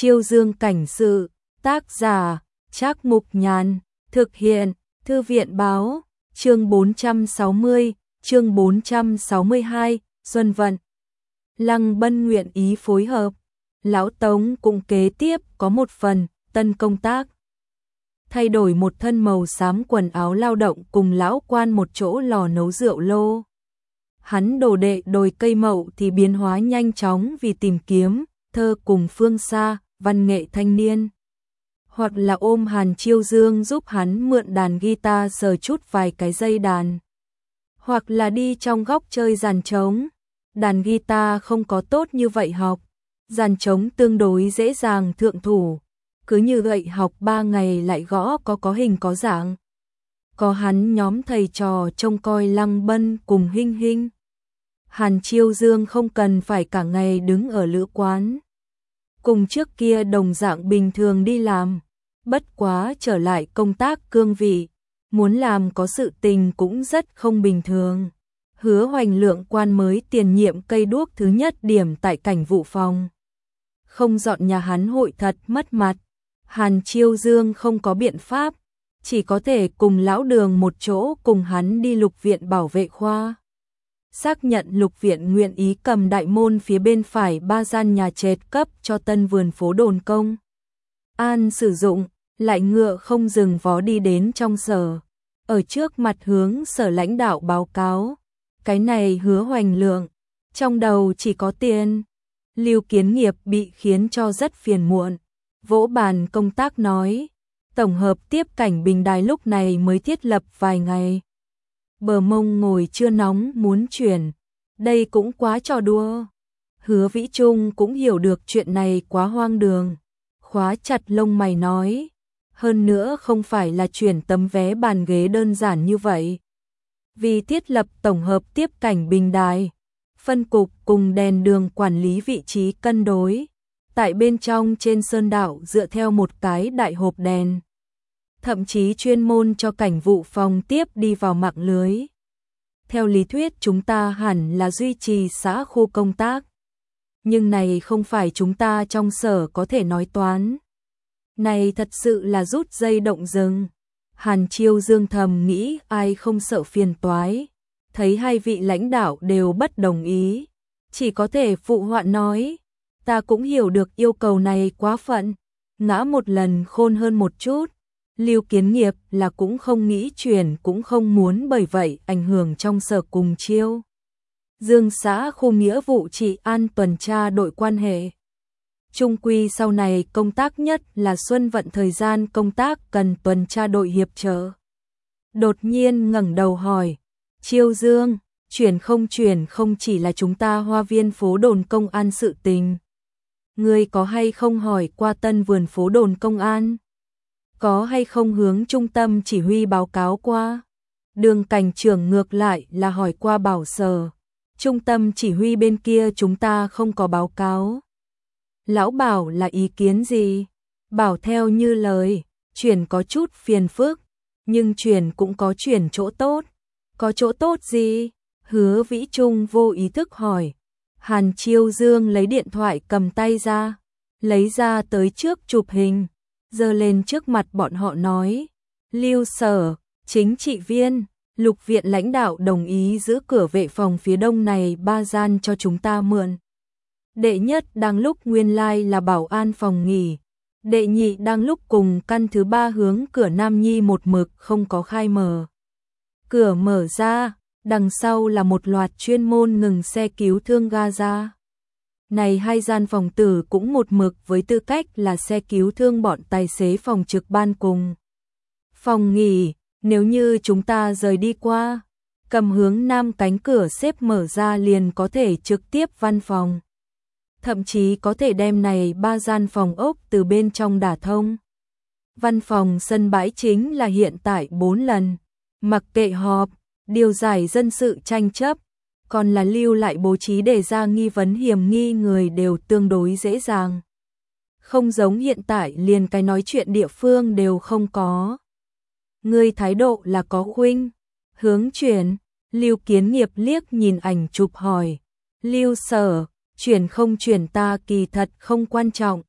Chiêu Dương cảnh sự, tác giả, Trác Mục Nhàn, thực hiện, Thư viện báo, chương 460, chương 462, Xuân Vận. Lăng Bân nguyện ý phối hợp, Lão Tống cũng kế tiếp có một phần, tân công tác. Thay đổi một thân màu xám quần áo lao động cùng lão quan một chỗ lò nấu rượu lô. Hắn đồ đệ đồi cây mậu thì biến hóa nhanh chóng vì tìm kiếm, thơ cùng phương xa, văn nghệ thanh niên. Hoặc là ôm Hàn Chiêu Dương giúp hắn mượn đàn guitar sờ chút vài cái dây đàn. Hoặc là đi trong góc chơi dàn trống. Đàn guitar không có tốt như vậy học. Dàn trống tương đối dễ dàng thượng thủ. Cứ như vậy học 3 ngày lại gõ có hình có dạng. Có hắn nhóm thầy trò trông coi Lăng Bân cùng Hinh Hinh. Hàn Chiêu Dương không cần phải cả ngày đứng ở lữ quán. Cùng trước kia đồng dạng bình thường đi làm, bất quá trở lại công tác cương vị, muốn làm có sự tình cũng rất không bình thường. Hứa Hoành Lượng quan mới tiền nhiệm cây đuốc thứ nhất điểm tại cảnh vụ phòng. Không dọn nhà hắn hội thật mất mặt. Hàn Chiêu Dương không có biện pháp, chỉ có thể cùng lão Đường một chỗ cùng hắn đi Lục viện bảo vệ khoa. Xác nhận Lục viện nguyện ý cầm đại môn phía bên phải 3 gian nhà trệt cấp cho tân vườn phố Đồn Công An sử dụng, lại ngựa không dừng vó đi đến trong sở. Ở trước mặt hướng sở lãnh đạo báo cáo, cái này Hứa Hoành Lượng, trong đầu chỉ có tiền. Lưu Kiến Nghiệp bị khiến cho rất phiền muộn, vỗ bàn công tác nói, tổng hợp tiếp cảnh bình đài lúc này mới thiết lập vài ngày. Bờ mông ngồi chưa nóng muốn chuyển, đây cũng quá trò đùa. Hứa Vĩ Trung cũng hiểu được chuyện này quá hoang đường, khóa chặt lông mày nói, hơn nữa không phải là chuyển tấm vé bàn ghế đơn giản như vậy. Vì thiết lập tổng hợp tiếp cảnh bình đài, phân cục cùng đèn đường quản lý vị trí cân đối, tại bên trong trên sơn đạo dựa theo một cái đại hộp đèn. Thậm chí chuyên môn cho cảnh vụ phòng tiếp đi vào mạng lưới. Theo lý thuyết chúng ta hẳn là duy trì xã khu công tác. Nhưng này không phải chúng ta trong sở có thể nói toán. Này thật sự là rút dây động rừng. Hàn Chiêu Dương thầm nghĩ ai không sợ phiền toái. Thấy hai vị lãnh đạo đều bất đồng ý. Chỉ có thể phụ họa nói. Ta cũng hiểu được yêu cầu này quá phận. Ngã một lần khôn hơn một chút. Lưu Kiến Nghiệp là cũng không nghĩ chuyển cũng không muốn bởi vậy ảnh hưởng trong sở cùng Chiêu Dương xã khu nghĩa vụ trị an tuần tra đội quan hệ. Trung quy sau này công tác nhất là Xuân Vận thời gian công tác cần tuần tra đội hiệp trợ. Đột nhiên ngẩng đầu hỏi, Chiêu Dương, chuyển không chỉ là chúng ta Hoa Viên phố Đồn Công An sự tình. Ngươi có hay không hỏi qua tân vườn phố Đồn Công An? Có hay không hướng trung tâm chỉ huy báo cáo qua? Đường cảnh trưởng ngược lại là hỏi qua Bảo Sở. Trung tâm chỉ huy bên kia chúng ta không có báo cáo. Lão Bảo là ý kiến gì? Bảo theo như lời, chuyển có chút phiền phức, nhưng chuyển cũng có chuyển chỗ tốt. Có chỗ tốt gì? Hứa Vĩ Trung vô ý thức hỏi. Hàn Chiêu Dương lấy điện thoại cầm tay ra, lấy ra tới trước chụp hình. Giơ lên trước mặt bọn họ nói, Lưu Sở, chính trị viên, Lục viện lãnh đạo đồng ý giữ cửa vệ phòng phía đông này 3 gian cho chúng ta mượn. Đệ nhất đang lúc nguyên lai là bảo an phòng nghỉ, đệ nhị đang lúc cùng căn thứ 3 hướng cửa Nam Nhi một mực không có khai mở. Cửa mở ra, đằng sau là một loạt chuyên môn ngừng xe cứu thương Gaza. Này 2 gian phòng tử cũng một mực với tư cách là xe cứu thương bọn tài xế phòng trực ban cùng. Phòng nghỉ, nếu như chúng ta rời đi qua, cầm hướng nam cánh cửa xếp mở ra liền có thể trực tiếp văn phòng. Thậm chí có thể đem này 3 gian phòng ốc từ bên trong đả thông. Văn phòng sân bãi chính là hiện tại 4 lần, mặc kệ họp, điều giải dân sự tranh chấp, còn là lưu lại bố trí để ra nghi vấn hiểm nghi người đều tương đối dễ dàng. Không giống hiện tại liền cái nói chuyện địa phương đều không có. Người thái độ là có khuynh hướng chuyển. Lưu Kiến Nghiệp liếc nhìn ảnh chụp hỏi, Lưu Sở, chuyển không chuyển ta kỳ thật không quan trọng,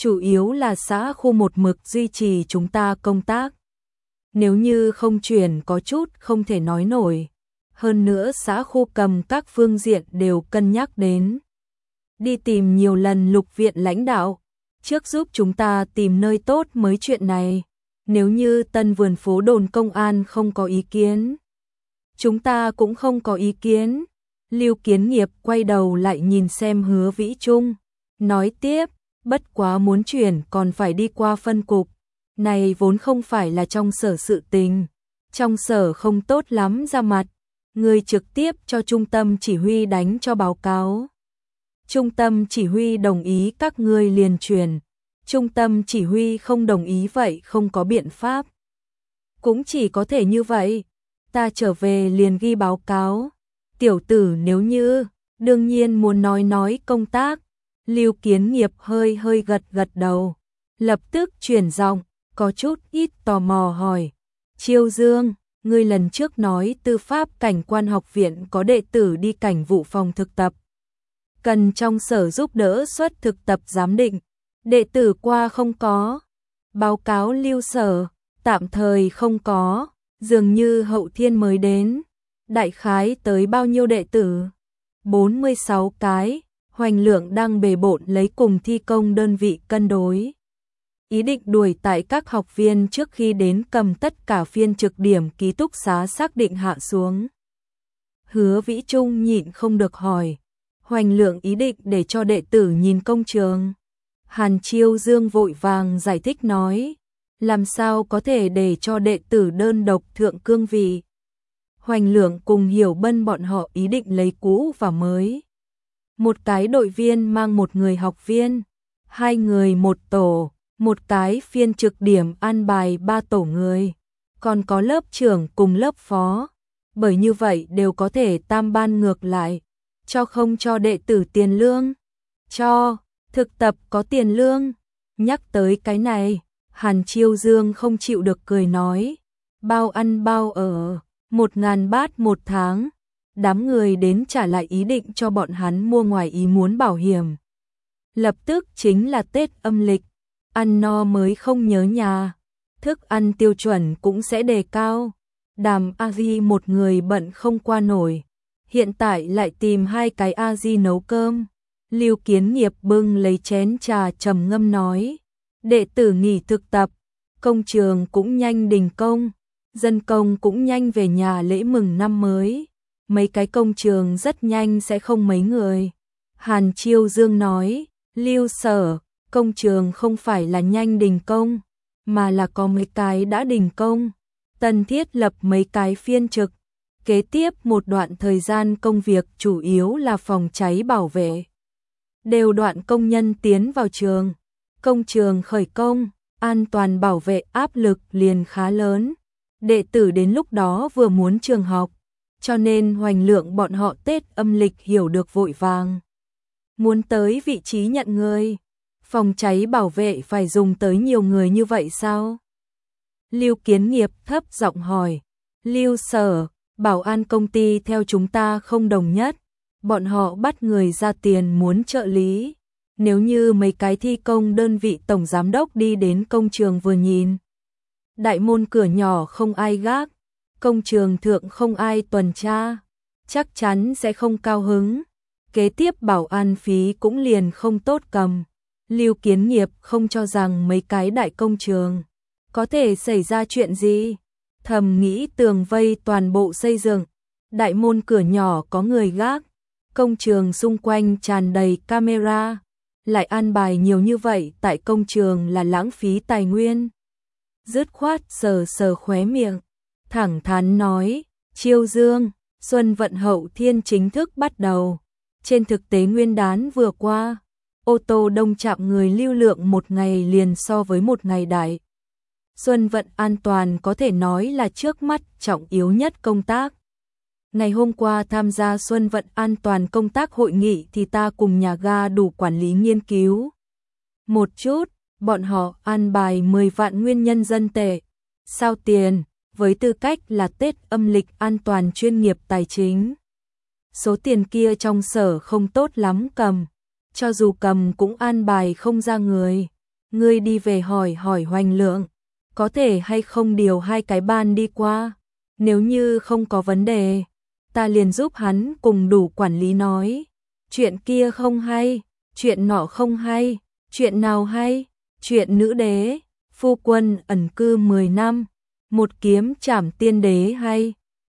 chủ yếu là xã khu một mực duy trì chúng ta công tác. Nếu như không chuyển có chút không thể nói nổi. Hơn nữa xã khu cầm các phương diện đều cân nhắc đến. Đi tìm nhiều lần Lục viện lãnh đạo, trước giúp chúng ta tìm nơi tốt mới chuyện này. Nếu như Tân Vườn Phố đồn công an không có ý kiến, chúng ta cũng không có ý kiến. Lưu Kiến Nghiệp quay đầu lại nhìn xem Hứa Vĩ Trung, nói tiếp, bất quá muốn chuyển còn phải đi qua phân cục. Này vốn không phải là trong sở sự tình, trong sở không tốt lắm ra mặt, người trực tiếp cho trung tâm chỉ huy đánh cho báo cáo. Trung tâm chỉ huy đồng ý các ngươi liền chuyển, trung tâm chỉ huy không đồng ý vậy không có biện pháp. Cũng chỉ có thể như vậy, ta trở về liền ghi báo cáo. Tiểu tử nếu như, đương nhiên muốn nói công tác. Lưu Kiến Nghiệp hơi gật đầu, lập tức chuyển giọng, có chút ít tò mò hỏi. Chiêu Dương, ngươi lần trước nói tư pháp cảnh quan học viện có đệ tử đi cảnh vụ phòng thực tập. Cần trong sở giúp đỡ xuất thực tập giám định. Đệ tử qua không có. Báo cáo Lưu sở, tạm thời không có, dường như Hậu Thiên mới đến. Đại khái tới bao nhiêu đệ tử? 46 cái. Hoành Lượng đang bề bộn lấy cùng thi công đơn vị cân đối. Ý định đuổi tại các học viên trước khi đến cầm tất cả phiên trực điểm ký túc xá xác định hạ xuống. Hứa Vĩ Trung nhịn không được hỏi. Hoành Lượng ý định để cho đệ tử nhìn công trường. Hàn Chiêu Dương vội vàng giải thích nói. Làm sao có thể để cho đệ tử đơn độc thượng cương vị. Hoành Lượng cùng Hiểu Bân bọn họ ý định lấy cũ và mới. Một cái đội viên mang một người học viên, hai người một tổ, một cái phiên trực điểm an bài ba tổ người, còn có lớp trưởng cùng lớp phó. Bởi như vậy đều có thể tam ban ngược lại, cho không cho đệ tử tiền lương, cho, thực tập có tiền lương. Nhắc tới cái này, Hàn Chiêu Dương không chịu được cười nói, bao ăn bao ở, 1.000 bát một tháng. Đám người đến trả lại ý định cho bọn hắn mua ngoài ý muốn bảo hiểm. Lập tức chính là Tết âm lịch, ăn no mới không nhớ nhà, thức ăn tiêu chuẩn cũng sẽ đề cao. Đàm A-di một người bận không qua nổi, hiện tại lại tìm hai cái A-di nấu cơm. Lưu Kiến Nghiệp bưng lấy chén trà trầm ngâm nói, đệ tử nghỉ thực tập, công trường cũng nhanh đình công, dân công cũng nhanh về nhà lễ mừng năm mới. Mấy cái công trường rất nhanh sẽ không mấy người. Hàn Chiêu Dương nói, Lưu sở, công trường không phải là nhanh đình công, mà là có mấy cái đã đình công. Tân thiết lập mấy cái phiên trực. Kế tiếp một đoạn thời gian công việc chủ yếu là phòng cháy bảo vệ. Đều đoạn công nhân tiến vào trường. Công trường khởi công, an toàn bảo vệ áp lực liền khá lớn. Đệ tử đến lúc đó vừa muốn trường học. Cho nên Hoành Lượng bọn họ Tết âm lịch hiểu được vội vàng. Muốn tới vị trí nhận người, phòng cháy bảo vệ phải dùng tới nhiều người như vậy sao? Lưu Kiến Nghiệp thấp giọng hỏi. Lưu sở, bảo an công ty theo chúng ta không đồng nhất. Bọn họ bắt người ra tiền muốn trợ lý. Nếu như mấy cái thi công đơn vị tổng giám đốc đi đến công trường vừa nhìn. Đại môn cửa nhỏ không ai gác. Công trường thượng không ai tuần tra, chắc chắn sẽ không cao hứng. Kế tiếp bảo an phí cũng liền không tốt cầm. Lưu Kiến Nghiệp không cho rằng mấy cái đại công trường có thể xảy ra chuyện gì. Thầm nghĩ tường vây toàn bộ xây dựng, đại môn cửa nhỏ có người gác, công trường xung quanh tràn đầy camera, lại an bài nhiều như vậy tại công trường là lãng phí tài nguyên. Dứt khoát sờ khóe miệng, thẳng thắn nói, Chiêu Dương, Xuân vận Hậu Thiên chính thức bắt đầu. Trên thực tế Nguyên đán vừa qua, ô tô đông chạm người lưu lượng một ngày liền so với một ngày đại. Xuân vận an toàn có thể nói là trước mắt trọng yếu nhất công tác. Ngày hôm qua tham gia Xuân vận an toàn công tác hội nghị thì ta cùng nhà ga đủ quản lý nghiên cứu. Một chút, bọn họ an bài 10 vạn nguyên nhân dân tệ. Sao tiền, với tư cách là Tết âm lịch an toàn chuyên nghiệp tài chính. Số tiền kia trong sở không tốt lắm cầm, cho dù cầm cũng an bài không ra người. ngươi đi về hỏi hỏi Hoành Lượng, có thể hay không điều 2 cái ban đi qua, nếu như không có vấn đề, ta liền giúp hắn cùng đủ quản lý nói, chuyện kia không hay, chuyện nọ không hay, chuyện nào hay, chuyện nữ đế, phu quân ẩn cư 10 năm, một kiếm trảm tiên đế hay,